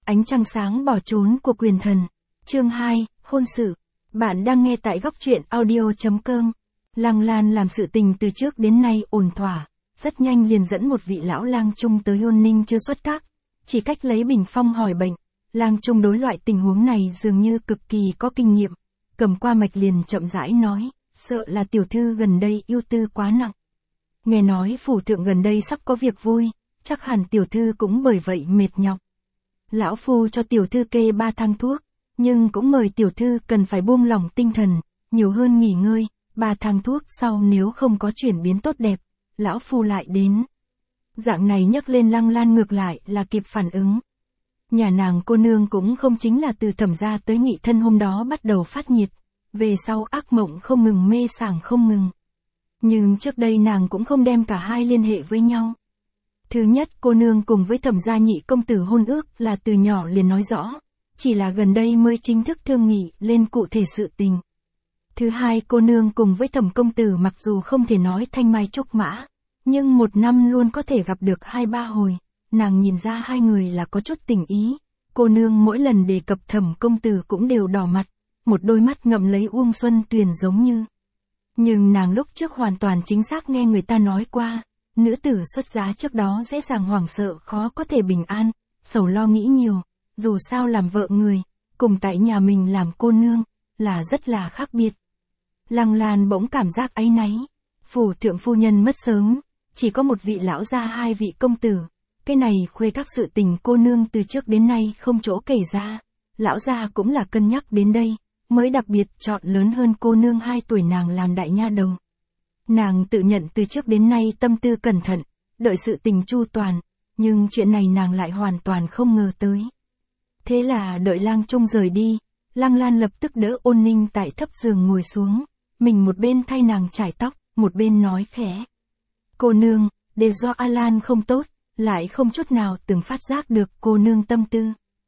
Ánh trăng sáng bỏ trốn của quyền thần. Chương 2, hôn sự. Bạn đang nghe tại góc truyện audio.com. Lăng Lan làm sự tình từ trước đến nay ổn thỏa, rất nhanh liền dẫn một vị lão lang trung tới hôn ninh chưa xuất các. Chỉ cách lấy bình phong hỏi bệnh, lang trung đối loại tình huống này dường như cực kỳ có kinh nghiệm. Cầm qua mạch liền chậm rãi nói, sợ là tiểu thư gần đây ưu tư quá nặng. Nghe nói phủ thượng gần đây sắp có việc vui, chắc hẳn tiểu thư cũng bởi vậy mệt nhọc. Lão phu cho tiểu thư kê 3 thang thuốc, nhưng cũng mời tiểu thư cần phải buông lỏng tinh thần, nhiều hơn nghỉ ngơi, 3 thang thuốc sau nếu không có chuyển biến tốt đẹp, lão phu lại đến. Dạng này nhắc lên Lăng Lan ngược lại là kịp phản ứng. Nhà nàng cô nương cũng không chính là từ Thẩm gia tới Nghị thân hôm đó bắt đầu phát nhiệt, về sau ác mộng không ngừng mê sảng không ngừng. Nhưng trước đây nàng cũng không đem cả hai liên hệ với nhau. Thứ nhất, cô nương cùng với Thẩm gia nhị công tử hôn ước là từ nhỏ liền nói rõ, chỉ là gần đây mới chính thức thương nghị lên cụ thể sự tình. Thứ hai, cô nương cùng với Thẩm công tử mặc dù không thể nói thanh mai trúc mã, nhưng một năm luôn có thể gặp được 2-3 hồi, nàng nhìn ra hai người là có chút tình ý. Cô nương mỗi lần đề cập Thẩm công tử cũng đều đỏ mặt, một đôi mắt ngậm lấy Uông Xuân Tuyền giống như. Nhưng nàng lúc trước hoàn toàn chính xác nghe người ta nói qua, nữ tử xuất giá trước đó dễ dàng hoảng sợ khó có thể bình an, sầu lo nghĩ nhiều, dù sao làm vợ người, cùng tại nhà mình làm cô nương, là rất là khác biệt. Lăng Lan bỗng cảm giác áy náy, phủ thượng phu nhân mất sớm, chỉ có một vị lão gia 2 vị công tử, cái này khuê các sự tình cô nương từ trước đến nay không chỗ kể ra, lão gia cũng là cân nhắc đến đây, mới đặc biệt chọn lớn hơn cô nương 2 tuổi nàng làm đại nha đầu. Nàng tự nhận từ trước đến nay tâm tư cẩn thận, đợi sự tình chu toàn, nhưng chuyện này nàng lại hoàn toàn không ngờ tới. Thế là đợi lang trung rời đi, Lăng Lan lập tức đỡ Ôn Ninh tại thấp giường ngồi xuống, mình một bên thay nàng chải tóc, một bên nói khẽ. Cô nương, đều do A Lan không tốt, lại không chút nào từng phát giác được cô nương tâm tư.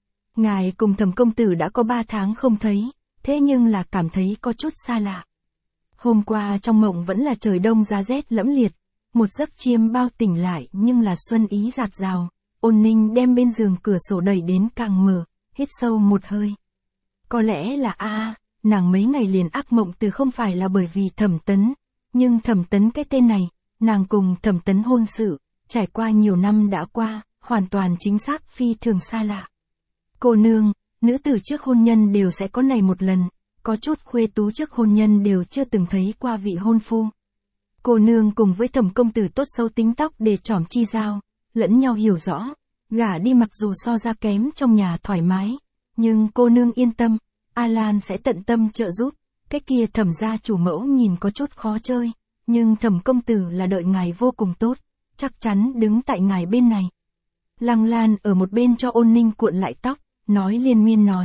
Ngài cùng Thẩm công tử đã có 3 tháng không thấy, thế nhưng là cảm thấy có chút xa lạ. Hôm qua trong mộng vẫn là trời đông giá rét lẫm liệt, một giấc chiêm bao tỉnh lại nhưng là xuân ý rạt rào. Ôn Ninh đem bên giường cửa sổ đẩy đến càng mở, hít sâu một hơi. Có lẽ là nàng mấy ngày liền ác mộng từ không phải là bởi vì Thẩm Tấn, nhưng Thẩm Tấn cái tên này, nàng cùng Thẩm Tấn hôn sự, trải qua nhiều năm đã qua, hoàn toàn chính xác phi thường xa lạ. Cô nương, nữ tử trước hôn nhân đều sẽ có này một lần, có chút khuê tú trước hôn nhân đều chưa từng thấy qua vị hôn phu. Cô nương cùng với Thẩm công tử tốt xấu tính tóc để trỏm chi giao, lẫn nhau hiểu rõ, gả đi mặc dù so ra kém trong nhà thoải mái, nhưng cô nương yên tâm, A Lan sẽ tận tâm trợ giúp. Cái kia Thẩm gia chủ mẫu nhìn có chút khó chơi, nhưng Thẩm công tử là đợi ngài vô cùng tốt, chắc chắn đứng tại ngài bên này. Lăng Lan ở một bên cho Ôn Ninh cuộn lại tóc, nói liên miên nói.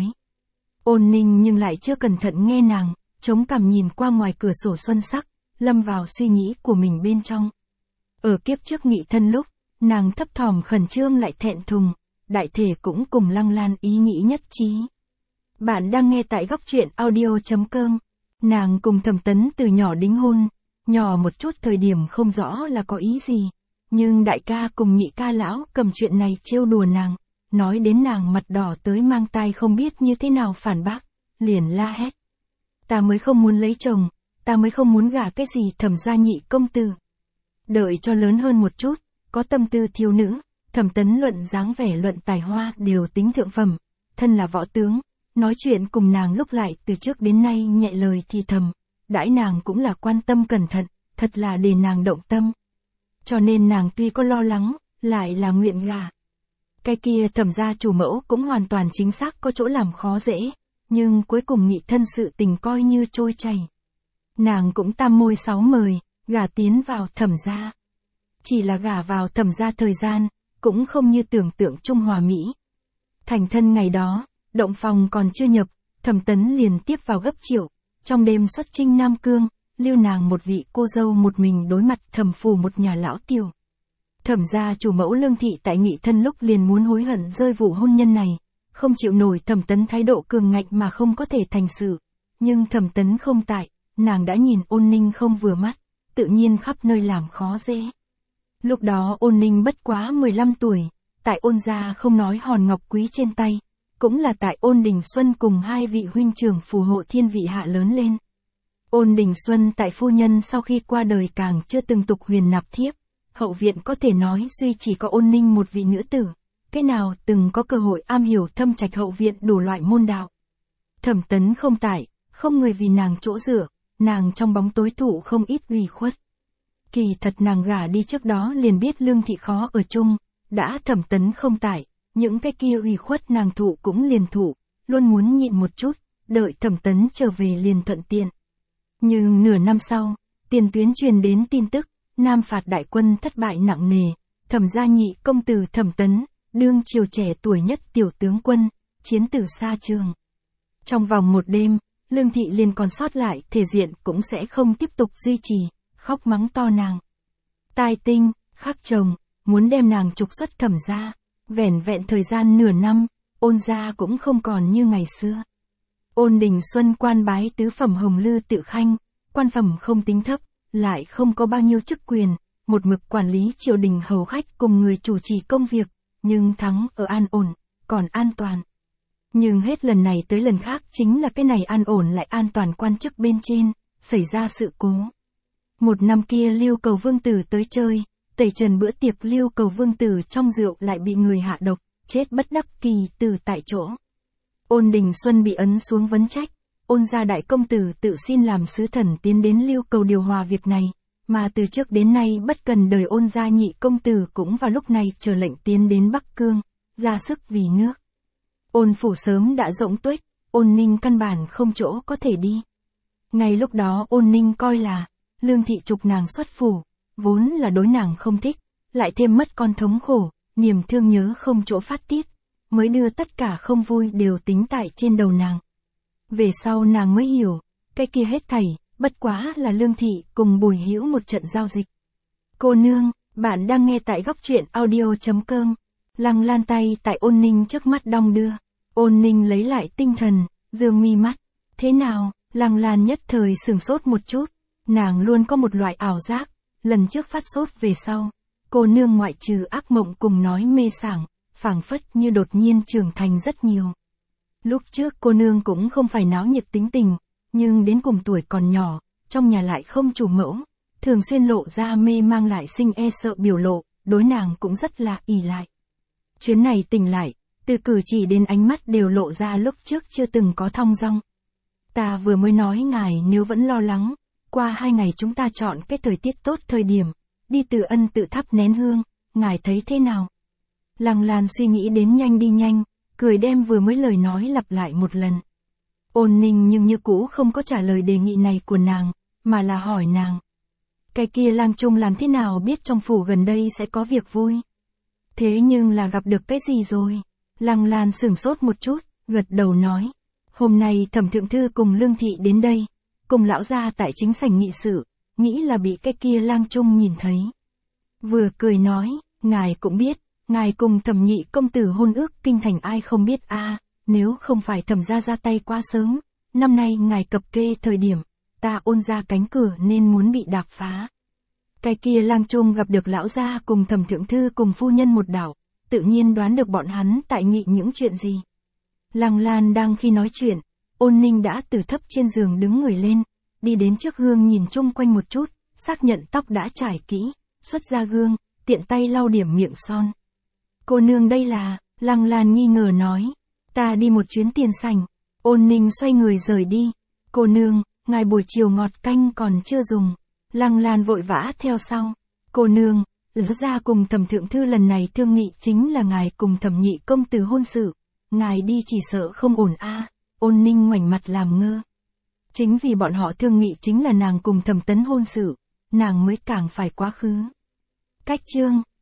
Ôn Ninh nhưng lại chưa cẩn thận nghe nàng, chống cằm nhìn qua ngoài cửa sổ xuân sắc, lâm vào suy nghĩ của mình bên trong. Ở kiếp trước nghị thân lúc, nàng thấp thỏm khẩn trương lại thẹn thùng, đại thể cũng cùng Lăng Lan ý nghĩ nhất trí. Bạn đang nghe tại góc truyện audio.com. Nàng cùng Thẩm Tấn từ nhỏ đính hôn, nhỏ một chút thời điểm không rõ là có ý gì, nhưng đại ca cùng nhị ca lão cầm chuyện này trêu đùa nàng, nói đến nàng mặt đỏ tới mang tai không biết như thế nào phản bác, liền la hét. Ta mới không muốn lấy chồng, ta mới không muốn gả cái gì Thẩm gia nhị công tử. Đợi cho lớn hơn một chút, có tâm tư thiếu nữ, Thẩm Tấn luận dáng vẻ luận tài hoa đều tính thượng phẩm, thân là võ tướng, nói chuyện cùng nàng lúc lại từ trước đến nay nhẹ lời thì thầm, đãi nàng cũng là quan tâm cẩn thận, thật là để nàng động tâm. Cho nên nàng tuy có lo lắng, lại là nguyện gả. Cái kia Thẩm gia chủ mẫu cũng hoàn toàn chính xác có chỗ làm khó dễ, nhưng cuối cùng nghị thân sự tình coi như trôi chảy. Nàng cũng tam môi 6 mời, gả tiến vào Thẩm gia. Chỉ là gả vào Thẩm gia thời gian, cũng không như tưởng tượng trung hòa mỹ. Thành thân ngày đó, động phòng còn chưa nhập, Thẩm Tấn liền tiếp vào gấp triệu, trong đêm xuất chinh Nam Cương, lưu nàng một vị cô dâu một mình đối mặt Thẩm phủ một nhà lão tiểu. Thẩm gia chủ mẫu Lương thị tại nghị thân lúc liền muốn hối hận rơi vụ hôn nhân này, không chịu nổi Thẩm Tấn thái độ cường ngạnh mà không có thể thành sự, nhưng Thẩm Tấn không tại, nàng đã nhìn Ôn Ninh không vừa mắt, tự nhiên khắp nơi làm khó dễ. Lúc đó Ôn Ninh bất quá 15 tuổi, tại Ôn gia không nói hòn ngọc quý trên tay, cũng là tại Ôn Đình Xuân cùng hai vị huynh trưởng phù hộ thiên vị hạ lớn lên. Ôn Đình Xuân tại phu nhân sau khi qua đời càng chưa từng tục huyền nạp thiếp, hậu viện có thể nói duy chỉ có Ôn Ninh một vị nữ tử, cái nào từng có cơ hội am hiểu thâm trạch hậu viện đủ loại môn đạo. Thẩm Tấn không tại, không người vì nàng chỗ dựa, nàng trong bóng tối thụ không ít ủy khuất. Kỳ thật nàng gả đi trước đó liền biết Lương Thị khó ở chung, đã Thẩm Tấn không tại, những cái kia ủy khuất nàng thụ cũng liền thụ, luôn muốn nhịn một chút, đợi Thẩm Tấn trở về liền thuận tiện. Nhưng nửa năm sau, tiền tuyến truyền đến tin tức, Nam phạt đại quân thất bại nặng nề, Thẩm gia nhị công tử Thẩm Tấn, đương triều trẻ tuổi nhất tiểu tướng quân, chiến tử xa trường. Trong vòng một đêm, Lương Thị liền còn sót lại thể diện cũng sẽ không tiếp tục duy trì, khóc mắng to nàng. Tai tinh, khắc chồng, muốn đem nàng trục xuất Thẩm gia, vẻn vẹn thời gian nửa năm, Ôn gia cũng không còn như ngày xưa. Ôn Đình Xuân quan bái tứ phẩm hồng lư tự khanh, quan phẩm không tính thấp, lại không có bao nhiêu chức quyền, một mực quản lý triều đình hầu khách cùng người chủ trì công việc, nhưng thắng ở an ổn, còn an toàn. Nhưng hết lần này tới lần khác chính là cái này an ổn lại an toàn quan chức bên trên, xảy ra sự cố. Một năm kia Lưu Cầu Vương Tử tới chơi, tẩy trần bữa tiệc Lưu Cầu Vương Tử trong rượu lại bị người hạ độc, chết bất đắc kỳ tử tại chỗ. Ôn Đình Xuân bị ấn xuống vấn trách, Ôn gia đại công tử tự xin làm sứ thần tiến đến Lưu Cầu điều hòa việc này, mà từ trước đến nay bất cần đời Ôn gia nhị công tử cũng vào lúc này chờ lệnh tiến đến Bắc Cương, ra sức vì nước. Ôn phủ sớm đã rỗng tuếch, Ôn Ninh căn bản không chỗ có thể đi. Ngay lúc đó Ôn Ninh coi là, Lương Thị trục nàng xuất phủ, vốn là đối nàng không thích, lại thêm mất con thống khổ, niềm thương nhớ không chỗ phát tiết, mới đưa tất cả không vui đều tính tại trên đầu nàng. Về sau nàng mới hiểu, cái kia hết thảy, bất quá là Lương Thị cùng Bùi Hữu một trận giao dịch. Cô nương, bạn đang nghe tại góc truyện audio.com. Lăng Lan tay tại Ôn Ninh trước mắt đong đưa. Ôn Ninh lấy lại tinh thần, dương mi mắt. Thế nào? Lăng Lan nhất thời sửng sốt một chút. Nàng luôn có một loại ảo giác, lần trước phát sốt về sau. Cô nương ngoại trừ ác mộng cùng nói mê sảng, phảng phất như đột nhiên trưởng thành rất nhiều. Lúc trước cô nương cũng không phải náo nhiệt tính tình, nhưng đến cùng tuổi còn nhỏ, trong nhà lại không chủ mẫu, thường xuyên lộ ra mê mang lại sinh e sợ biểu lộ, đối nàng cũng rất là ỷ lại. Chuyến này tỉnh lại, từ cử chỉ đến ánh mắt đều lộ ra lúc trước chưa từng có thong dong. Ta vừa mới nói ngài nếu vẫn lo lắng, qua 2 ngày chúng ta chọn cái thời tiết tốt thời điểm, đi Từ Ân tự thắp nén hương, ngài thấy thế nào? Lăng Lan suy nghĩ đến nhanh đi nhanh, cười đem vừa mới lời nói lặp lại một lần. Ôn Ninh nhưng như cũ không có trả lời đề nghị này của nàng, mà là hỏi nàng. Cái kia Lang Trung làm thế nào biết trong phủ gần đây sẽ có việc vui? Thế nhưng là gặp được cái gì rồi? Lăng Lan sửng sốt một chút, gật đầu nói. Hôm nay Thẩm Thượng Thư cùng Lương Thị đến đây, cùng lão gia tại chính sảnh nghị sự, nghĩ là bị cái kia Lang Trung nhìn thấy. Vừa cười nói, ngài cũng biết, ngài cùng Thẩm nhị công tử hôn ước kinh thành ai không biết a, nếu không phải Thẩm gia ra tay quá sớm, năm nay ngài cập kê thời điểm, ta Ôn ra cánh cửa nên muốn bị đạp phá. Cái kia Lang Trung gặp được lão gia cùng Thẩm Thượng Thư cùng phu nhân một đảo, tự nhiên đoán được bọn hắn tại nghị những chuyện gì. Lăng Lan đang khi nói chuyện, Ôn Ninh đã từ thấp trên giường đứng người lên, đi đến trước gương nhìn chung quanh một chút, xác nhận tóc đã trải kỹ, xuất ra gương, tiện tay lau điểm miệng son. Cô nương đây là, Lăng Lan nghi ngờ nói, ta đi một chuyến tiền sảnh. Ôn Ninh xoay người rời đi. Cô nương, ngài buổi chiều ngọt canh còn chưa dùng. Lăng Lan vội vã theo sau. Cô nương, lão gia cùng Thẩm Thượng Thư lần này thương nghị chính là ngài cùng Thẩm nhị công tử hôn sự. Ngài đi chỉ sợ không ổn a. Ôn Ninh ngoảnh mặt làm ngơ. Chính vì bọn họ thương nghị chính là nàng cùng Thẩm Tấn hôn sự, nàng mới càng phải quá khứ. Cách chương